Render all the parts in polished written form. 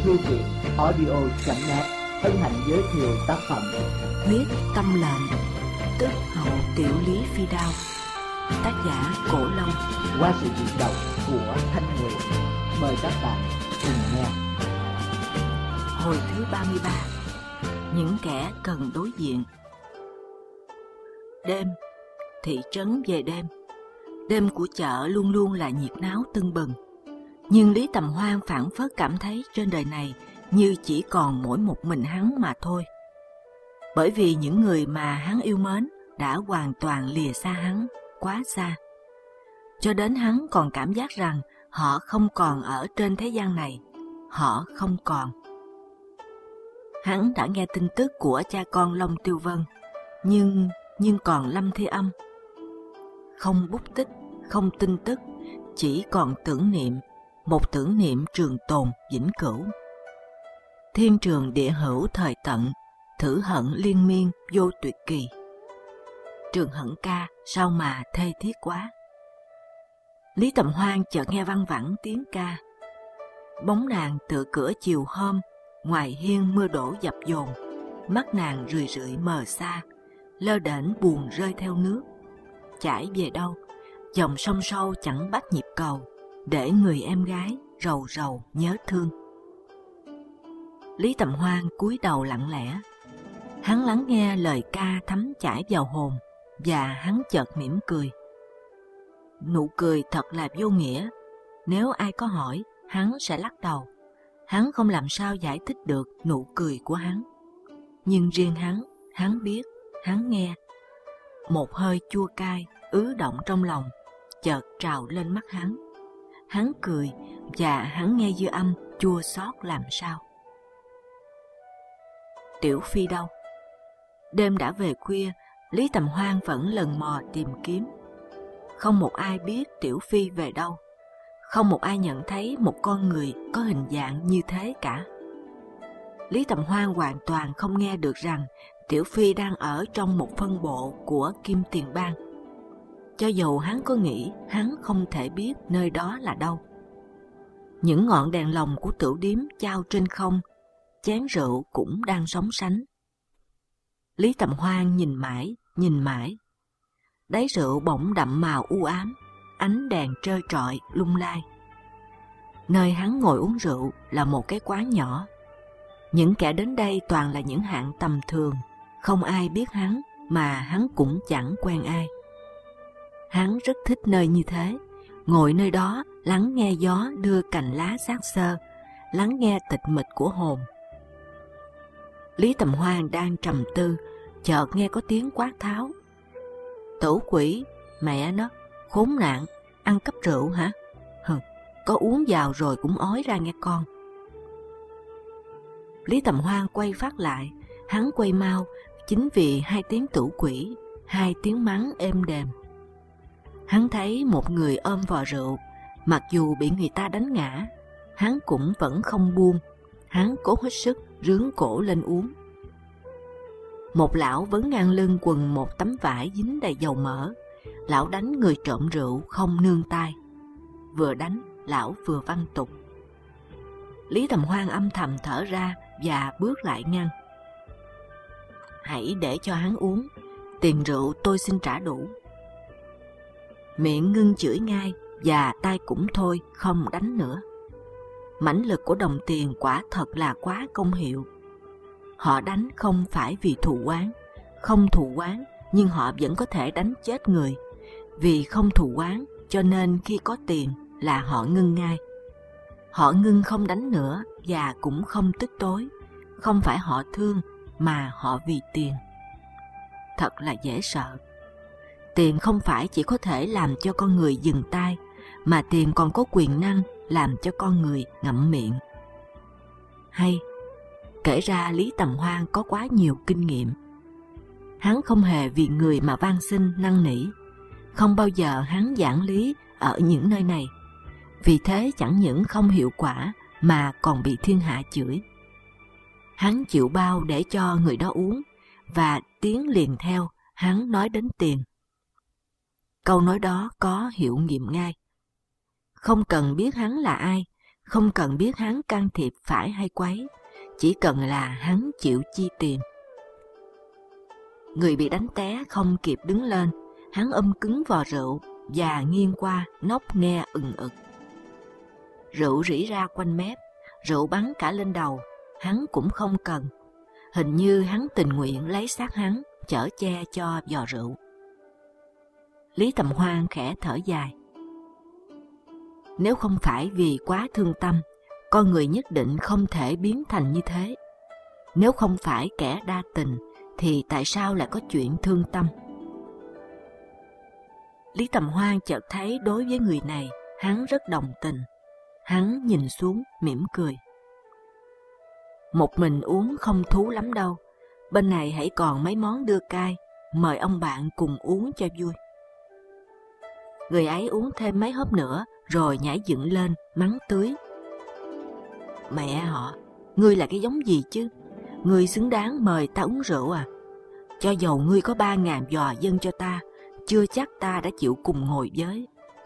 Thư viện audio.net hân hạnh giới thiệu tác phẩm Huyết Tâm Lệnh, tức Hậu Tiểu Lý Phi Đao, tác giả Cổ Long, qua sự diễn đọc của Thanh Nguyệt. Mời các bạn cùng nghe. Hồi thứ 33. Những kẻ cần đối diện. Đêm, thị trấn về đêm. Đêm của chợ luôn luôn là nhiệt náo tưng bừng. Nhưng Lý Tầm Hoan phảng phất cảm thấy trên đời này như chỉ còn mỗi một mình hắn mà thôi. Bởi vì những người mà hắn yêu mến đã hoàn toàn lìa xa hắn, quá xa. Cho đến hắn còn cảm giác rằng họ không còn ở trên thế gian này, họ không còn. Hắn đã nghe tin tức của cha con Long Tiêu Vân, nhưng còn Lâm Thi Âm. Không bút tích, không tin tức, chỉ còn tưởng niệm, một tưởng niệm trường tồn vĩnh cửu. Thiên trường địa hữu thời tận, thử hận liên miên vô tuyệt kỳ. Trường hận ca sao mà thê thiết quá. Lý Tầm Hoan chợt nghe văng vẳng tiếng ca. Bóng nàng tựa cửa chiều hôm, ngoài hiên mưa đổ dập dồn, mắt nàng rười rượi mờ xa, lơ đễnh buồn rơi theo nước. Chảy về đâu, dòng sông sâu chẳng bắt nhịp cầu, để người em gái rầu rầu nhớ thương. Lý Tầm Hoan cúi đầu lặng lẽ. Hắn lắng nghe lời ca thấm chảy vào hồn, và hắn chợt mỉm cười. Nụ cười thật là vô nghĩa. Nếu ai có hỏi, hắn sẽ lắc đầu. Hắn không làm sao giải thích được nụ cười của hắn. Nhưng riêng hắn biết, hắn nghe. Một hơi chua cay ứ động trong lòng, chợt trào lên mắt hắn. Hắn cười, và hắn nghe dư âm chua xót làm sao. Tiểu Phi đâu? Đêm đã về khuya, Lý Tầm Hoan vẫn lần mò tìm kiếm. Không một ai biết Tiểu Phi về đâu. Không một ai nhận thấy một con người có hình dạng như thế cả. Lý Tầm Hoan hoàn toàn không nghe được rằng Tiểu Phi đang ở trong một phân bộ của Kim Tiền Bang. Cho dù hắn có nghĩ, hắn không thể biết nơi đó là đâu. Những ngọn đèn lồng của tửu điếm trao trên không, chén rượu cũng đang sóng sánh. Lý Tầm Hoan nhìn mãi. Đáy rượu bỗng đậm màu u ám, ánh đèn trơ trọi lung lay. Nơi hắn ngồi uống rượu là một cái quán nhỏ. Những kẻ đến đây toàn là những hạng tầm thường, không ai biết hắn, mà hắn cũng chẳng quen ai. Hắn rất thích nơi như thế, ngồi nơi đó lắng nghe gió đưa cành lá xác xơ, lắng nghe tịch mịch của hồn. Lý Tầm Hoan đang trầm tư, chợt nghe có tiếng quát tháo. Tử quỷ, mẹ nó, khốn nạn, ăn cắp rượu hả? Có uống vào rồi cũng ói ra nghe con. Lý Tầm Hoan quay phát lại, hắn quay mau, chính vì hai tiếng tử quỷ, hai tiếng mắng êm đềm. Hắn thấy một người ôm vò rượu, mặc dù bị người ta đánh ngã, hắn cũng vẫn không buông, hắn cố hết sức rướn cổ lên uống. Một lão vấn ngang lưng quần một tấm vải dính đầy dầu mỡ, lão đánh người trộm rượu không nương tay. Vừa đánh, lão vừa văn tục. Lý Tầm Hoan âm thầm thở ra và bước lại ngăn. Hãy để cho hắn uống, tiền rượu tôi xin trả đủ. Miệng ngưng chửi ngay và tay cũng thôi, không đánh nữa. Mãnh lực của đồng tiền quả thật là quá công hiệu. Họ đánh không phải vì thù oán, không thù oán nhưng họ vẫn có thể đánh chết người. Vì không thù oán cho nên khi có tiền là họ ngưng ngay. Họ ngưng không đánh nữa và cũng không tức tối. Không phải họ thương mà họ vì tiền. Thật là dễ sợ. Tiền không phải chỉ có thể làm cho con người dừng tay, mà tiền còn có quyền năng làm cho con người ngậm miệng. Hay, kể ra Lý Tầm Hoan có quá nhiều kinh nghiệm. Hắn không hề vì người mà van xin năn nỉ. Không bao giờ hắn giảng lý ở những nơi này. Vì thế chẳng những không hiệu quả mà còn bị thiên hạ chửi. Hắn chịu bao để cho người đó uống, và tiếng liền theo hắn nói đến tiền. Câu nói đó có hiệu nghiệm ngay. Không cần biết hắn là ai, không cần biết hắn can thiệp phải hay quấy, chỉ cần là hắn chịu chi tiền. Người bị đánh té không kịp đứng lên, hắn ôm cứng vò rượu và nghiêng qua nóc nghe ừng ực. Rượu rỉ ra quanh mép, rượu bắn cả lên đầu, hắn cũng không cần. Hình như hắn tình nguyện lấy xác hắn chở che cho vò rượu. Lý Tầm Hoan khẽ thở dài. Nếu không phải vì quá thương tâm, con người nhất định không thể biến thành như thế. Nếu không phải kẻ đa tình, thì tại sao lại có chuyện thương tâm? Lý Tầm Hoan chợt thấy đối với người này, hắn rất đồng tình. Hắn nhìn xuống, mỉm cười. Một mình uống không thú lắm đâu. Bên này hãy còn mấy món đưa cai, mời ông bạn cùng uống cho vui. Người ấy uống thêm mấy hớp nữa, rồi nhảy dựng lên, mắng tưới. Mẹ họ, ngươi là cái giống gì chứ? Ngươi xứng đáng mời ta uống rượu à? Cho dầu ngươi có 3.000 giò dâng cho ta, chưa chắc ta đã chịu cùng ngồi với.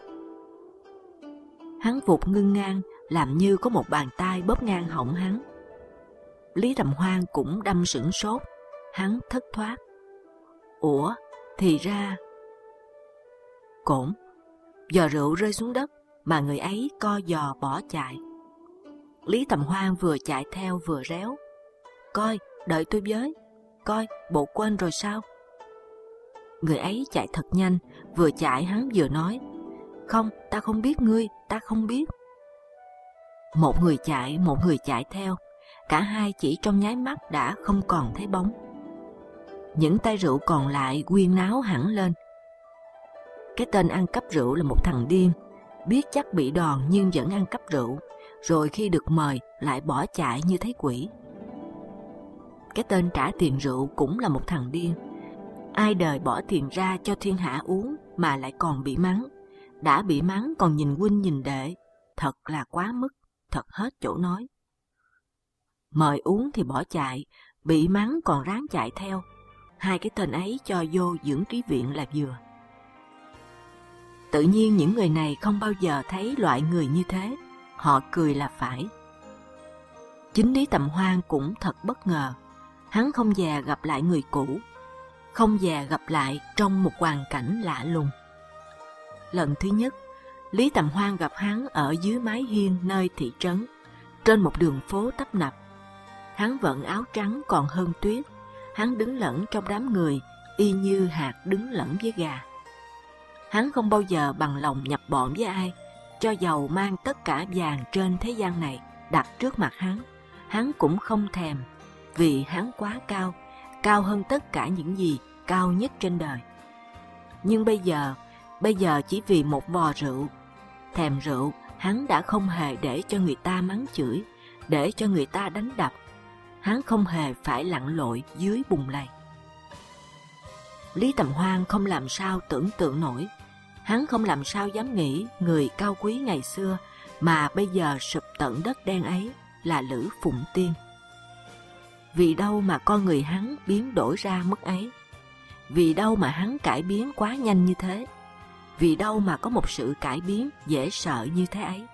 Hắn vụt ngưng ngang, làm như có một bàn tay bóp ngang họng hắn. Lý Tầm Hoan cũng đâm sửng sốt, hắn thất thoát. Ủa, thì ra... Cổn, giò rượu rơi xuống đất, mà người ấy co giò bỏ chạy. Lý Tầm Hoan vừa chạy theo vừa réo. Coi, đợi tôi với. Coi, bộ quên rồi sao? Người ấy chạy thật nhanh, vừa chạy hắn vừa nói. Không, ta không biết ngươi, ta không biết. Một người chạy theo. Cả hai chỉ trong nháy mắt đã không còn thấy bóng. Những tay rượu còn lại quyên náo hẳn lên. Cái tên ăn cắp rượu là một thằng điên, biết chắc bị đòn nhưng vẫn ăn cắp rượu, rồi khi được mời lại bỏ chạy như thấy quỷ. Cái tên trả tiền rượu cũng là một thằng điên, ai đời bỏ tiền ra cho thiên hạ uống mà lại còn bị mắng, đã bị mắng còn nhìn huynh nhìn đệ, thật là quá mức, thật hết chỗ nói. Mời uống thì bỏ chạy, bị mắng còn ráng chạy theo, hai cái tên ấy cho vô dưỡng trí viện là vừa. Tự nhiên những người này không bao giờ thấy loại người như thế, họ cười là phải. Chính Lý Tầm Hoan cũng thật bất ngờ, hắn không dè gặp lại người cũ, không dè gặp lại trong một hoàn cảnh lạ lùng. Lần thứ nhất, Lý Tầm Hoan gặp hắn ở dưới mái hiên nơi thị trấn, trên một đường phố tấp nập. Hắn vận áo trắng còn hơn tuyết, hắn đứng lẫn trong đám người, y như hạt đứng lẫn với gà. Hắn không bao giờ bằng lòng nhập bọn với ai, cho dầu mang tất cả vàng trên thế gian này đặt trước mặt hắn cũng không thèm, vì hắn quá cao, cao hơn tất cả những gì cao nhất trên đời. Nhưng bây giờ chỉ vì một vò rượu, thèm rượu, hắn đã không hề để cho người ta mắng chửi, để cho người ta đánh đập. Hắn không hề phải lặn lội dưới bùn lầy. Lý Tầm Hoan không làm sao tưởng tượng nổi, hắn không làm sao dám nghĩ người cao quý ngày xưa mà bây giờ sụp tận đất đen ấy là Lữ Phụng Tiên. Vì đâu mà con người hắn biến đổi ra mức ấy? Vì đâu mà hắn cải biến quá nhanh như thế? Vì đâu mà có một sự cải biến dễ sợ như thế ấy?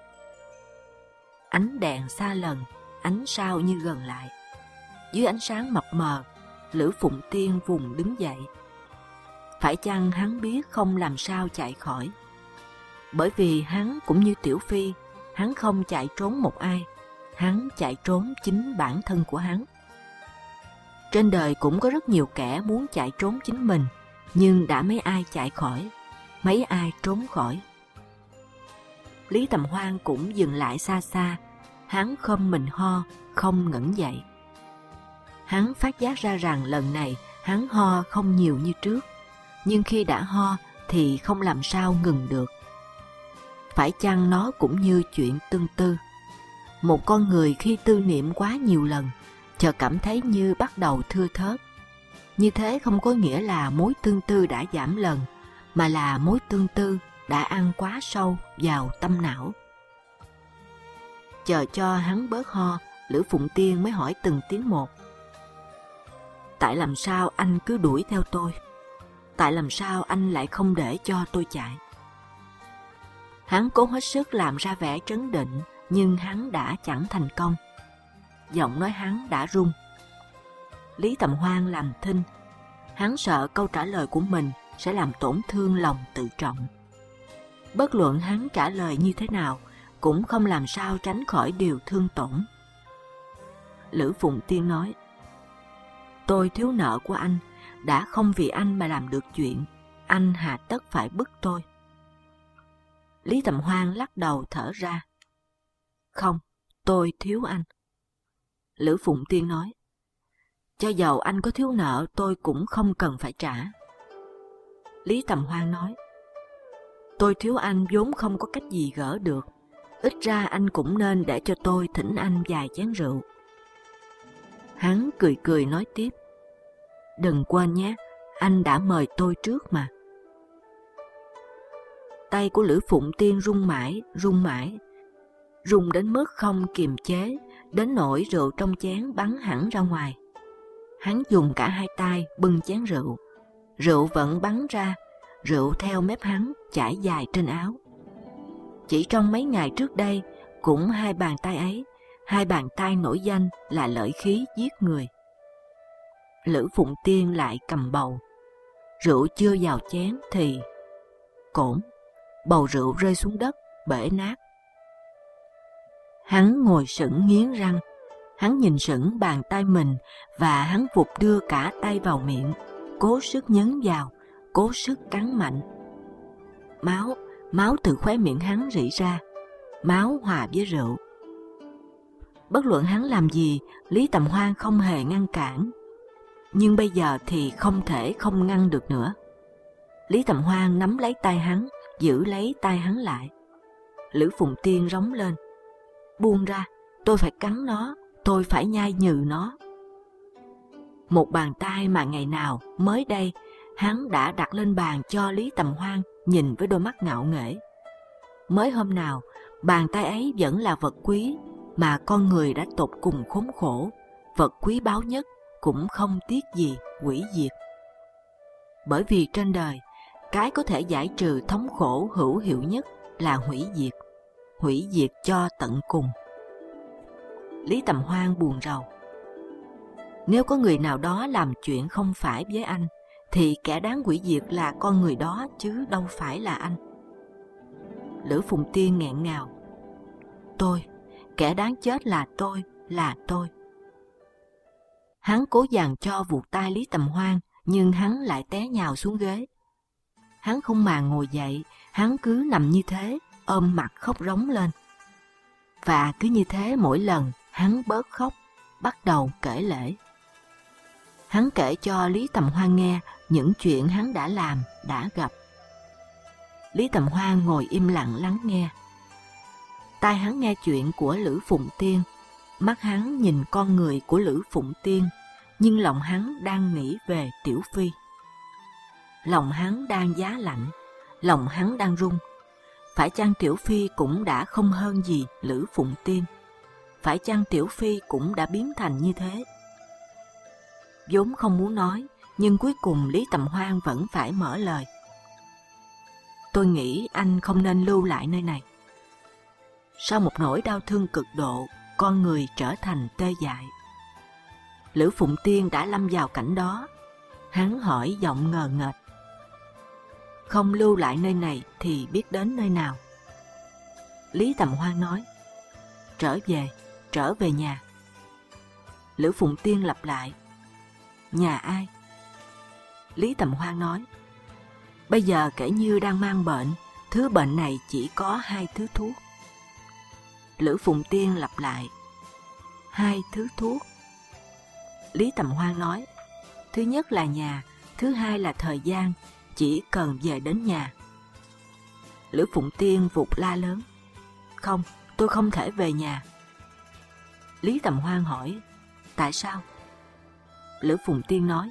Ánh đèn xa lần, ánh sao như gần lại. Dưới ánh sáng mập mờ, Lữ Phụng Tiên vùng đứng dậy. Phải chăng hắn biết không làm sao chạy khỏi? Bởi vì hắn cũng như Tiểu Phi, hắn không chạy trốn một ai, hắn chạy trốn chính bản thân của hắn. Trên đời cũng có rất nhiều kẻ muốn chạy trốn chính mình, nhưng đã mấy ai chạy khỏi, mấy ai trốn khỏi. Lý Tầm Hoan cũng dừng lại xa xa, hắn khom mình ho, không ngẩng dậy. Hắn phát giác ra rằng lần này hắn ho không nhiều như trước, nhưng khi đã ho thì không làm sao ngừng được. Phải chăng nó cũng như chuyện tương tư? Một con người khi tư niệm quá nhiều lần, chợt cảm thấy như bắt đầu thưa thớt. Như thế không có nghĩa là mối tương tư đã giảm lần, mà là mối tương tư đã ăn quá sâu vào tâm não. Chờ cho hắn bớt ho, Lữ Phụng Tiên mới hỏi từng tiếng một. Tại làm sao anh cứ đuổi theo tôi? Tại làm sao anh lại không để cho tôi chạy? Hắn cố hết sức làm ra vẻ trấn định, nhưng hắn đã chẳng thành công. Giọng nói hắn đã run. Lý Tầm Hoan làm thinh. Hắn sợ câu trả lời của mình sẽ làm tổn thương lòng tự trọng. Bất luận hắn trả lời như thế nào, cũng không làm sao tránh khỏi điều thương tổn. Lữ Phụng Tiên nói, tôi thiếu nợ của anh, đã không vì anh mà làm được chuyện, anh hà tất phải bức tôi. Lý Tầm Hoan lắc đầu thở ra. Không, tôi thiếu anh. Lữ Phụng Tiên nói, cho dầu anh có thiếu nợ tôi cũng không cần phải trả. Lý Tầm Hoan nói, tôi thiếu anh vốn không có cách gì gỡ được, ít ra anh cũng nên để cho tôi thỉnh anh vài chén rượu. Hắn cười cười nói tiếp, đừng quên nhé, anh đã mời tôi trước mà. Tay của Lữ Phụng Tiên run mãi, run đến mức không kiềm chế, đến nỗi rượu trong chén bắn hẳn ra ngoài. Hắn dùng cả hai tay bưng chén rượu, rượu vẫn bắn ra, rượu theo mép hắn chảy dài trên áo. Chỉ trong mấy ngày trước đây, cũng hai bàn tay ấy, hai bàn tay nổi danh là lợi khí giết người. Lữ Phụng Tiên lại cầm bầu, rượu chưa vào chén thì cổn, bầu rượu rơi xuống đất, bể nát. Hắn ngồi sững nghiến răng, hắn nhìn sững bàn tay mình và hắn vụt đưa cả tay vào miệng, cố sức nhấn vào, cố sức cắn mạnh. Máu từ khóe miệng hắn rỉ ra, máu hòa với rượu. Bất luận hắn làm gì, Lý Tầm Hoan không hề ngăn cản. Nhưng bây giờ thì không thể không ngăn được nữa. Lý Tầm Hoan nắm lấy tay hắn, giữ lấy tay hắn lại. Lữ Phụng Tiên rống lên, buông ra, tôi phải cắn nó, tôi phải nhai nhừ nó. Một bàn tay mà ngày nào mới đây hắn đã đặt lên bàn cho Lý Tầm Hoan nhìn với đôi mắt ngạo nghễ. Mới hôm nào, bàn tay ấy vẫn là vật quý mà con người đã tột cùng khốn khổ, vật quý báu nhất cũng không tiếc gì hủy diệt. Bởi vì trên đời, cái có thể giải trừ thống khổ hữu hiệu nhất là hủy diệt cho tận cùng. Lý Tầm Hoan buồn rầu. Nếu có người nào đó làm chuyện không phải với anh, thì kẻ đáng hủy diệt là con người đó chứ đâu phải là anh. Lữ Phụng Tiên nghẹn ngào. Kẻ đáng chết là tôi. Hắn cố dằn cho vuột tay Lý Tầm Hoan, nhưng hắn lại té nhào xuống ghế. Hắn không màng ngồi dậy, hắn cứ nằm như thế, ôm mặt khóc rống lên. Và cứ như thế mỗi lần hắn bớt khóc, bắt đầu kể lể. Hắn kể cho Lý Tầm Hoan nghe những chuyện hắn đã làm, đã gặp. Lý Tầm Hoan ngồi im lặng lắng nghe. Tai hắn nghe chuyện của Lữ Phụng Tiên, mắt hắn nhìn con người của Lữ Phụng Tiên, nhưng lòng hắn đang nghĩ về Tiểu Phi. Lòng hắn đang giá lạnh, lòng hắn đang run. Phải chăng Tiểu Phi cũng đã không hơn gì Lữ Phụng Tiên? Phải chăng Tiểu Phi cũng đã biến thành như thế? Vốn không muốn nói, nhưng cuối cùng Lý Tầm Hoan vẫn phải mở lời. Tôi nghĩ anh không nên lưu lại nơi này. Sau một nỗi đau thương cực độ, con người trở thành tê dại. Lữ Phụng Tiên đã lâm vào cảnh đó. Hắn hỏi giọng ngờ nghệch. Không lưu lại nơi này thì biết đến nơi nào? Lý Tầm Hoan nói, trở về nhà. Lữ Phụng Tiên lặp lại, nhà ai? Lý Tầm Hoan nói, bây giờ kể như đang mang bệnh, thứ bệnh này chỉ có 2 thứ thuốc. Lữ Phụng Tiên lặp lại, 2 thứ thuốc. Lý Tầm Hoan nói, thứ nhất là nhà, thứ hai là thời gian, chỉ cần về đến nhà. Lữ Phụng Tiên vụt la lớn, không, tôi không thể về nhà. Lý Tầm Hoan hỏi, tại sao? Lữ Phụng Tiên nói,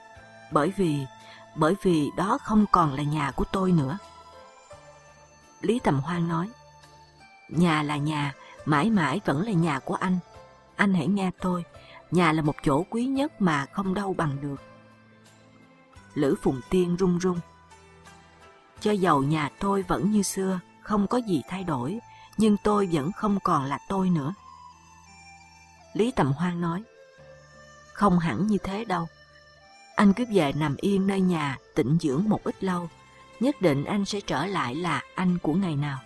bởi vì đó không còn là nhà của tôi nữa. Lý Tầm Hoan nói, nhà là nhà, mãi mãi vẫn là nhà của anh. Anh hãy nghe tôi, nhà là một chỗ quý nhất mà không đâu bằng được. Lữ Phụng Tiên run run. Cho dầu nhà tôi vẫn như xưa, không có gì thay đổi, nhưng tôi vẫn không còn là tôi nữa. Lý Tầm Hoan nói, không hẳn như thế đâu. Anh cứ về nằm yên nơi nhà tịnh dưỡng một ít lâu, nhất định anh sẽ trở lại là anh của ngày nào.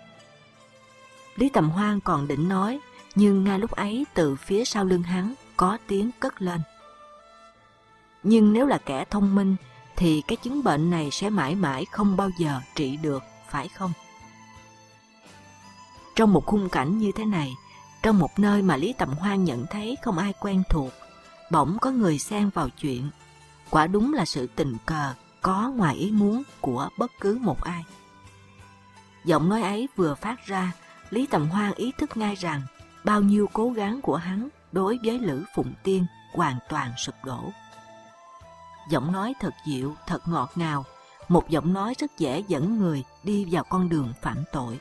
Lý Tầm Hoan còn định nói, nhưng ngay lúc ấy từ phía sau lưng hắn có tiếng cất lên. Nhưng nếu là kẻ thông minh thì cái chứng bệnh này sẽ mãi mãi không bao giờ trị được, phải không? Trong một khung cảnh như thế này, trong một nơi mà Lý Tầm Hoan nhận thấy không ai quen thuộc, bỗng có người xen vào chuyện. Quả đúng là sự tình cờ, có ngoài ý muốn của bất cứ một ai. Giọng nói ấy vừa phát ra, Lý Tầm Hoan ý thức ngay rằng bao nhiêu cố gắng của hắn đối với Lữ Phụng Tiên hoàn toàn sụp đổ. Giọng nói thật dịu, thật ngọt ngào, một giọng nói rất dễ dẫn người đi vào con đường phạm tội.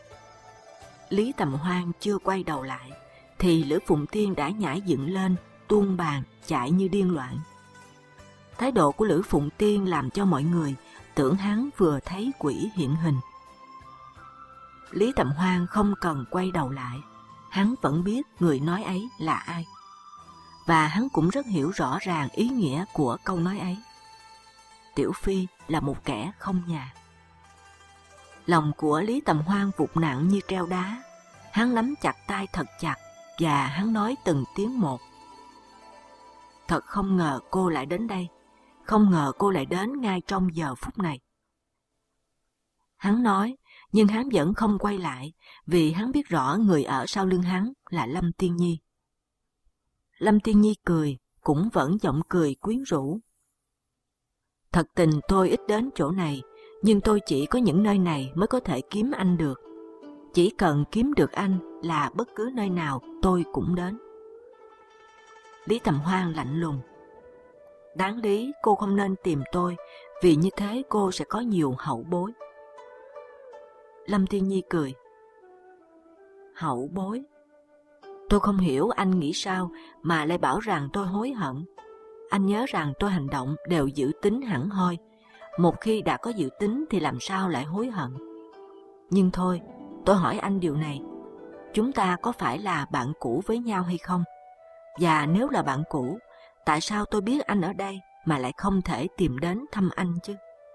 Lý Tầm Hoan chưa quay đầu lại, thì Lữ Phụng Tiên đã nhảy dựng lên, tuôn bàn, chạy như điên loạn. Thái độ của Lữ Phụng Tiên làm cho mọi người tưởng hắn vừa thấy quỷ hiện hình. Lý Tầm Hoan không cần quay đầu lại, hắn vẫn biết người nói ấy là ai. Và hắn cũng rất hiểu rõ ràng ý nghĩa của câu nói ấy. Tiểu Phi là một kẻ không nhà. Lòng của Lý Tầm Hoan vụt nặng như treo đá. Hắn nắm chặt tay thật chặt và hắn nói từng tiếng một. Thật không ngờ cô lại đến đây. Không ngờ cô lại đến ngay trong giờ phút này. Hắn nói, nhưng hắn vẫn không quay lại, vì hắn biết rõ người ở sau lưng hắn là Lâm Tiên Nhi. Lâm Tiên Nhi cười, cũng vẫn giọng cười quyến rũ. Thật tình tôi ít đến chỗ này, nhưng tôi chỉ có những nơi này mới có thể kiếm anh được. Chỉ cần kiếm được anh là bất cứ nơi nào tôi cũng đến. Lý Tầm Hoan lạnh lùng. Đáng lý cô không nên tìm tôi, vì như thế cô sẽ có nhiều hậu bối. Lâm Tiên Nhi cười. Hậu bối? Tôi không hiểu anh nghĩ sao mà lại bảo rằng tôi hối hận. Anh nhớ rằng tôi hành động đều dự tính hẳn hoi. Một khi đã có dự tính thì làm sao lại hối hận. Nhưng thôi, tôi hỏi anh điều này. Chúng ta có phải là bạn cũ với nhau hay không? Và nếu là bạn cũ, tại sao tôi biết anh ở đây mà lại không thể tìm đến thăm anh chứ?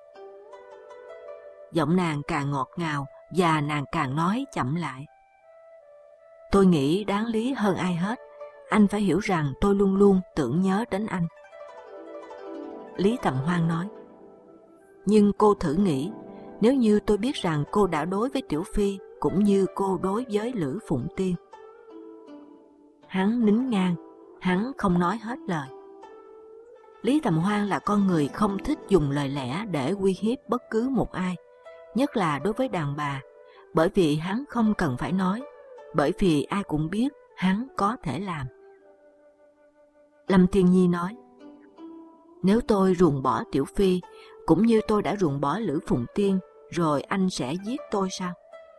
Giọng nàng càng ngọt ngào và nàng càng nói chậm lại. Tôi nghĩ đáng lý hơn ai hết, anh phải hiểu rằng tôi luôn luôn tưởng nhớ đến anh. Lý Tầm Hoan nói. Nhưng cô thử nghĩ, nếu như tôi biết rằng cô đã đối với Tiểu Phi cũng như cô đối với Lữ Phụng Tiên. Hắn nín ngang, hắn không nói hết lời. Lý Tầm Hoan là con người không thích dùng lời lẽ để uy hiếp bất cứ một ai, nhất là đối với đàn bà, bởi vì hắn không cần phải nói, bởi vì ai cũng biết hắn có thể làm. Lâm Tiên Nhi nói, nếu tôi ruồng bỏ Tiểu Phi, cũng như tôi đã ruồng bỏ Lữ Phụng Tiên, rồi anh sẽ giết tôi sao?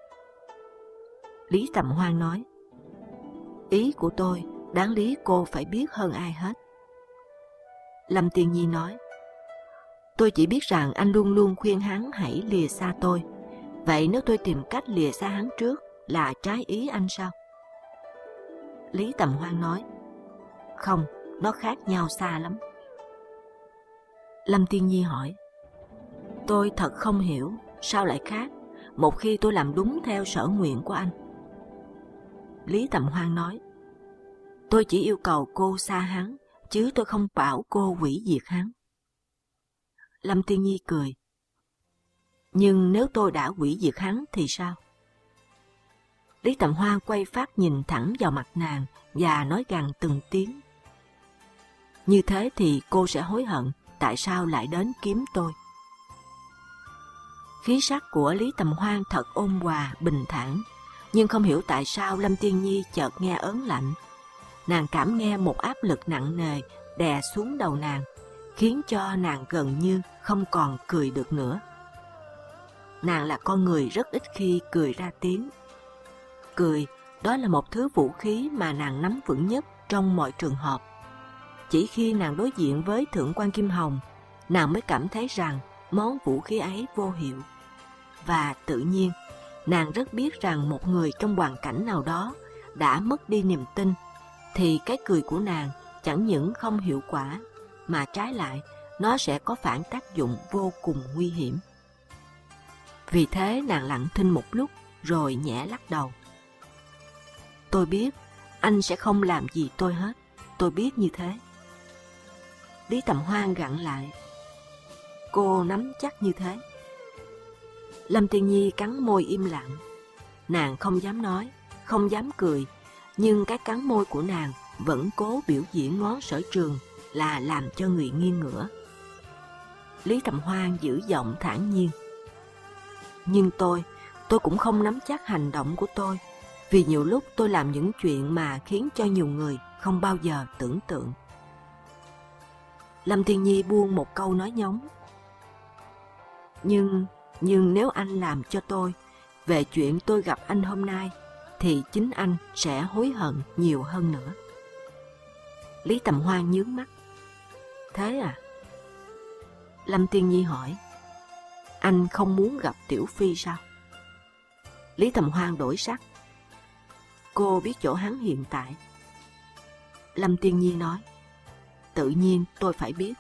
Lý Tầm Hoan nói, ý của tôi, đáng lý cô phải biết hơn ai hết. Lâm Tiên Nhi nói, tôi chỉ biết rằng anh luôn luôn khuyên hắn hãy lìa xa tôi. Vậy nếu tôi tìm cách lìa xa hắn trước là trái ý anh sao? Lý Tầm Hoan nói, không, nó khác nhau xa lắm. Lâm Tiên Nhi hỏi, tôi thật không hiểu, sao lại khác, một khi tôi làm đúng theo sở nguyện của anh? Lý Tầm Hoan nói, tôi chỉ yêu cầu cô xa hắn, chứ tôi không bảo cô hủy diệt hắn. Lâm Tiên Nhi cười, nhưng nếu tôi đã hủy diệt hắn thì sao? Lý Tầm Hoan quay phát nhìn thẳng vào mặt nàng và nói gằn từng tiếng. Như thế thì cô sẽ hối hận tại sao lại đến kiếm tôi. Khí sắc của Lý Tầm Hoan thật ôn hòa, bình thản, nhưng không hiểu tại sao Lâm Tiên Nhi chợt nghe ớn lạnh. Nàng cảm nghe một áp lực nặng nề đè xuống đầu nàng, khiến cho nàng gần như không còn cười được nữa. Nàng là con người rất ít khi cười ra tiếng. Cười, đó là một thứ vũ khí mà nàng nắm vững nhất trong mọi trường hợp. Chỉ khi nàng đối diện với Thượng quan Kim Hồng, nàng mới cảm thấy rằng món vũ khí ấy vô hiệu. Và tự nhiên, Nàng rất biết rằng một người trong hoàn cảnh nào đó đã mất đi niềm tin, thì cái cười của nàng chẳng những không hiệu quả, mà trái lại nó sẽ có phản tác dụng vô cùng nguy hiểm. Vì thế nàng lặng thinh một lúc rồi nhẹ lắc đầu. Tôi biết anh sẽ không làm gì tôi hết, tôi biết như thế. Lý Tầm Hoan gặn lại. Cô nắm chắc như thế. Lâm Tiên Nhi cắn môi im lặng. Nàng không dám nói, không dám cười, nhưng cái cắn môi của nàng vẫn cố biểu diễn ngón sở trường là làm cho người nghiêng ngửa. Lý Tầm Hoan giữ giọng thản nhiên. Nhưng tôi cũng không nắm chắc hành động của tôi, vì nhiều lúc tôi làm những chuyện mà khiến cho nhiều người không bao giờ tưởng tượng. Lâm Tiên Nhi buông một câu nói nhóng. Nhưng nếu anh làm cho tôi, về chuyện tôi gặp anh hôm nay, thì chính anh sẽ hối hận nhiều hơn nữa. Lý Tầm Hoan nhướng mắt. Thế à? Lâm Tiên Nhi hỏi. Anh không muốn gặp Tiểu Phi sao? Lý Tầm Hoan đổi sắc. Cô biết chỗ hắn hiện tại. Lâm Tiên Nhi nói. Tự nhiên tôi phải biết.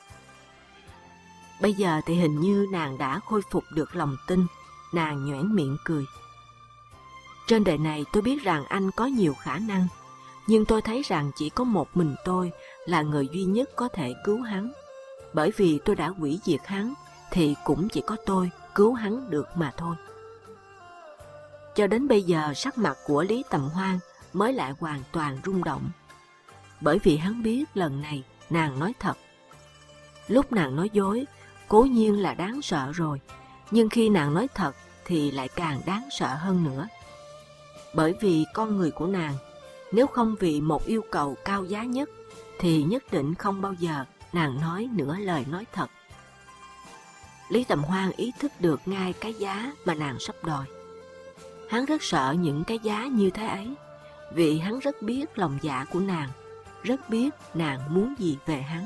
Bây giờ thì hình như nàng đã khôi phục được lòng tin. Nàng nhoẻn miệng cười. Trên đời này tôi biết rằng anh có nhiều khả năng, nhưng tôi thấy rằng chỉ có một mình tôi là người duy nhất có thể cứu hắn. Bởi vì tôi đã hủy diệt hắn, thì cũng chỉ có tôi cứu hắn được mà thôi. Cho đến bây giờ sắc mặt của Lý Tầm Hoan mới lại hoàn toàn rung động. Bởi vì hắn biết lần này nàng nói thật. Lúc nàng nói dối, cố nhiên là đáng sợ rồi, nhưng khi nàng nói thật thì lại càng đáng sợ hơn nữa. Bởi vì con người của nàng, nếu không vì một yêu cầu cao giá nhất, thì nhất định không bao giờ nàng nói nửa lời nói thật. Lý Tầm Hoan ý thức được ngay cái giá mà nàng sắp đòi. Hắn rất sợ những cái giá như thế ấy, vì hắn rất biết lòng dạ của nàng, rất biết nàng muốn gì về hắn.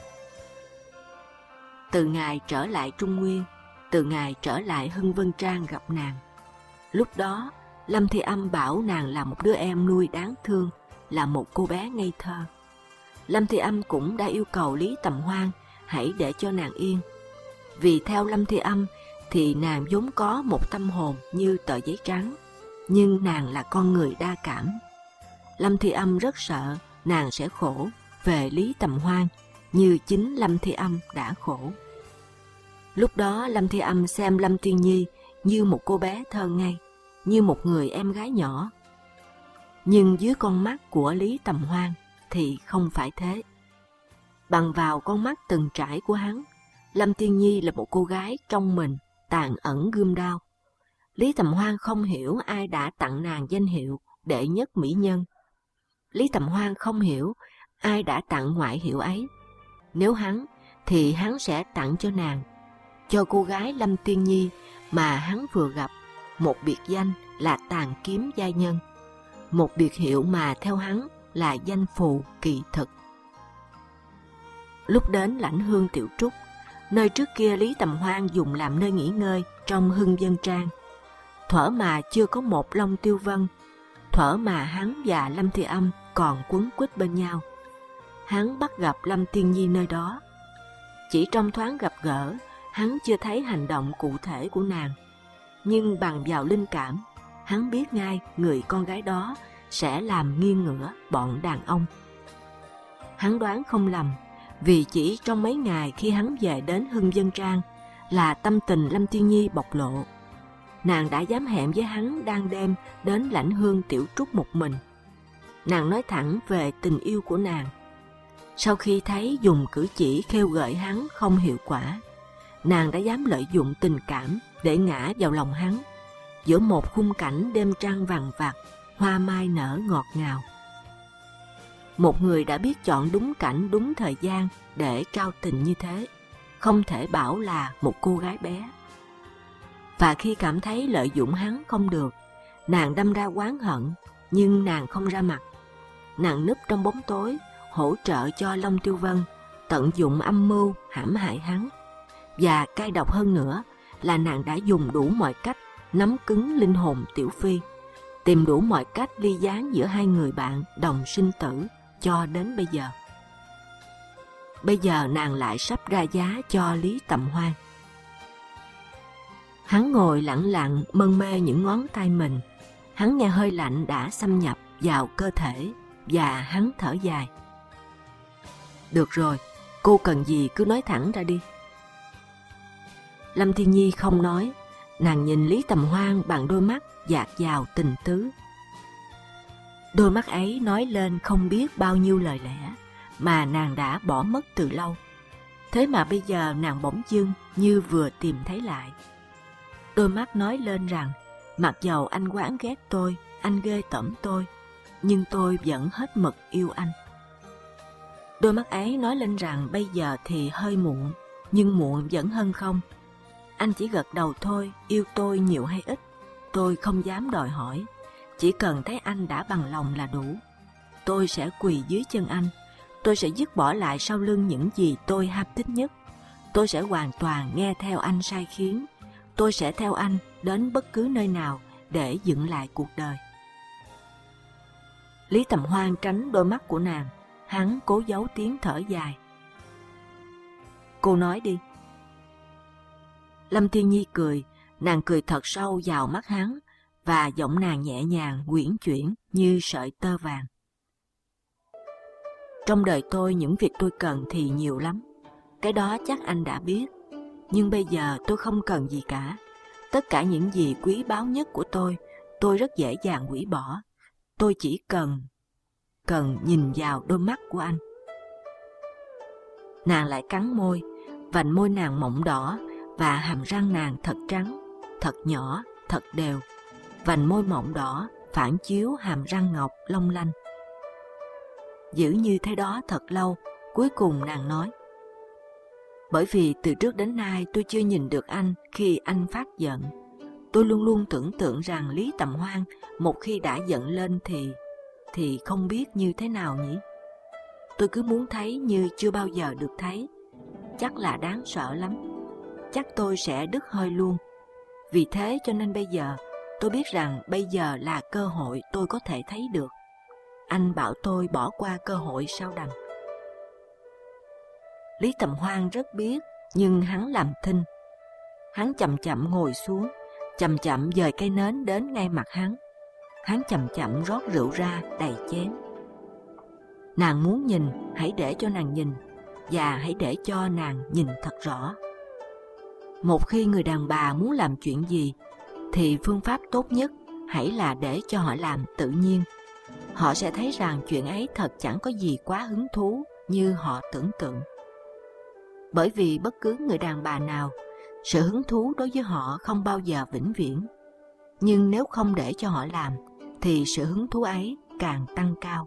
Từ ngày trở lại Trung Nguyên, từ ngày trở lại Hưng Vân Trang gặp nàng, lúc đó Lâm Thi Âm bảo nàng là một đứa em nuôi đáng thương, là một cô bé ngây thơ. Lâm Thi Âm cũng đã yêu cầu Lý Tầm Hoan hãy để cho nàng yên, vì theo Lâm Thi Âm thì nàng vốn có một tâm hồn như tờ giấy trắng, nhưng nàng là con người đa cảm. Lâm Thi Âm rất sợ nàng sẽ khổ về Lý Tầm Hoan như chính Lâm Thi Âm đã khổ. Lúc đó Lâm Thi Âm xem Lâm Tiên Nhi như một cô bé thơ ngây, như một người em gái nhỏ. Nhưng dưới con mắt của Lý Tầm Hoan thì không phải thế. Bằng vào con mắt từng trải của hắn, Lâm Tiên Nhi là một cô gái trong mình tàn ẩn gươm đao. Lý Tầm Hoan không hiểu ai đã tặng nàng danh hiệu đệ nhất mỹ nhân. Lý Tầm Hoan không hiểu ai đã tặng ngoại hiệu ấy. Nếu hắn, thì hắn sẽ tặng cho nàng, cho cô gái Lâm Tiên Nhi mà hắn vừa gặp, một biệt danh là tàn kiếm giai nhân, một biệt hiệu mà theo hắn là danh phù kỳ thực. Lúc đến Lãnh Hương Tiểu Trúc, nơi trước kia Lý Tầm Hoan dùng làm nơi nghỉ ngơi trong Hưng Vân Trang, thuở mà chưa có một Long Tiêu Vân, thuở mà hắn và Lâm Thi Âm còn quấn quýt bên nhau, hắn bắt gặp Lâm Tiên Nhi nơi đó. Chỉ trong thoáng gặp gỡ, hắn chưa thấy hành động cụ thể của nàng, nhưng bằng vào linh cảm, hắn biết ngay người con gái đó sẽ làm nghiêng ngửa bọn đàn ông. Hắn đoán không lầm, vì chỉ trong mấy ngày khi hắn về đến Hưng Vân Trang là tâm tình Lâm Tiên Nhi bộc lộ. Nàng đã dám hẹn với hắn đang đêm đến Lãnh Hương Tiểu Trúc một mình. Nàng nói thẳng về tình yêu của nàng. Sau khi thấy dùng cử chỉ khêu gợi hắn không hiệu quả, nàng đã dám lợi dụng tình cảm để ngã vào lòng hắn, giữa một khung cảnh đêm trăng vàng vặt, hoa mai nở ngọt ngào. Một người đã biết chọn đúng cảnh đúng thời gian để trao tình như thế, không thể bảo là một cô gái bé. Và khi cảm thấy lợi dụng hắn không được, nàng đâm ra oán hận, nhưng nàng không ra mặt. Nàng núp trong bóng tối, hỗ trợ cho Long Tiêu Vân, tận dụng âm mưu hãm hại hắn. Và cay độc hơn nữa là nàng đã dùng đủ mọi cách nắm cứng linh hồn Tiểu Phi, tìm đủ mọi cách ly gián giữa hai người bạn đồng sinh tử cho đến bây giờ. Bây giờ nàng lại sắp ra giá cho Lý Tầm Hoan. Hắn ngồi lặng lặng mân mê những ngón tay mình. Hắn nghe hơi lạnh đã xâm nhập vào cơ thể và hắn thở dài. Được rồi, cô cần gì cứ nói thẳng ra đi. Lâm Thiên Nhi không nói. Nàng nhìn Lý Tầm Hoan bằng đôi mắt dạt dào tình tứ. Đôi mắt ấy nói lên không biết bao nhiêu lời lẽ mà nàng đã bỏ mất từ lâu. Thế mà bây giờ nàng bỗng dưng như vừa tìm thấy lại. Đôi mắt nói lên rằng, mặc dầu anh oán ghét tôi, anh ghê tởm tôi, nhưng tôi vẫn hết mực yêu anh. Đôi mắt ấy nói lên rằng bây giờ thì hơi muộn, nhưng muộn vẫn hơn không. Anh chỉ gật đầu thôi, yêu tôi nhiều hay ít, tôi không dám đòi hỏi. Chỉ cần thấy anh đã bằng lòng là đủ. Tôi sẽ quỳ dưới chân anh. Tôi sẽ dứt bỏ lại sau lưng những gì tôi ham thích nhất. Tôi sẽ hoàn toàn nghe theo anh sai khiến. Tôi sẽ theo anh đến bất cứ nơi nào để dựng lại cuộc đời. Lý Tầm Hoan tránh đôi mắt của nàng. Hắn cố giấu tiếng thở dài. Cô nói đi. Lâm Thiên Nhi cười. Nàng cười thật sâu vào mắt hắn, và giọng nàng nhẹ nhàng uyển chuyển như sợi tơ vàng. Trong đời tôi những việc tôi cần thì nhiều lắm. Cái đó chắc anh đã biết. Nhưng bây giờ tôi không cần gì cả. Tất cả những gì quý báu nhất của tôi rất dễ dàng hủy bỏ. Tôi chỉ cần nhìn vào đôi mắt của anh. Nàng lại cắn môi. Vành môi nàng mọng đỏ và hàm răng nàng thật trắng, thật nhỏ, thật đều. Vành môi mọng đỏ phản chiếu hàm răng ngọc long lanh. Giữ như thế đó thật lâu, cuối cùng nàng nói: bởi vì từ trước đến nay tôi chưa nhìn được anh khi anh phát giận. Tôi luôn luôn tưởng tượng rằng Lý Tầm Hoan một khi đã giận lên thì không biết như thế nào nhỉ. Tôi cứ muốn thấy như chưa bao giờ được thấy. Chắc là đáng sợ lắm. Chắc tôi sẽ đứt hơi luôn. Vì thế cho nên bây giờ tôi biết rằng bây giờ là cơ hội tôi có thể thấy được. Anh bảo tôi bỏ qua cơ hội sao đành. Lý Tầm Hoan rất biết, nhưng hắn làm thinh. Hắn chậm chậm ngồi xuống, chậm chậm dời cây nến đến ngay mặt hắn. Hắn chậm chậm rót rượu ra đầy chén. Nàng muốn nhìn, hãy để cho nàng nhìn, và hãy để cho nàng nhìn thật rõ. Một khi người đàn bà muốn làm chuyện gì, thì phương pháp tốt nhất hãy là để cho họ làm tự nhiên. Họ sẽ thấy rằng chuyện ấy thật chẳng có gì quá hứng thú như họ tưởng tượng. Bởi vì bất cứ người đàn bà nào, sự hứng thú đối với họ không bao giờ vĩnh viễn. Nhưng nếu không để cho họ làm, thì sự hứng thú ấy càng tăng cao.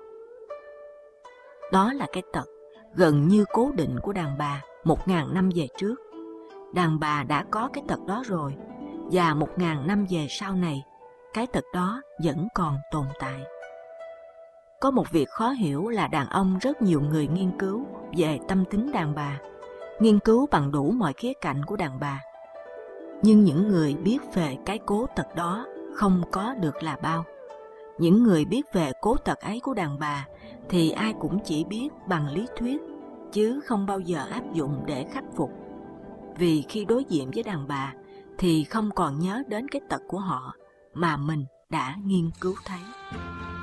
Đó là cái tật gần như cố định của đàn bà 1000 năm về trước. Đàn bà đã có cái tật đó rồi, và 1000 năm về sau này, cái tật đó vẫn còn tồn tại. Có một việc khó hiểu là đàn ông rất nhiều người nghiên cứu về tâm tính đàn bà, nghiên cứu bằng đủ mọi khía cạnh của đàn bà. Nhưng những người biết về cái cố tật đó không có được là bao. Những người biết về cố tật ấy của đàn bà thì ai cũng chỉ biết bằng lý thuyết, chứ không bao giờ áp dụng để khắc phục. Vì khi đối diện với đàn bà thì không còn nhớ đến cái tật của họ mà mình đã nghiên cứu thấy.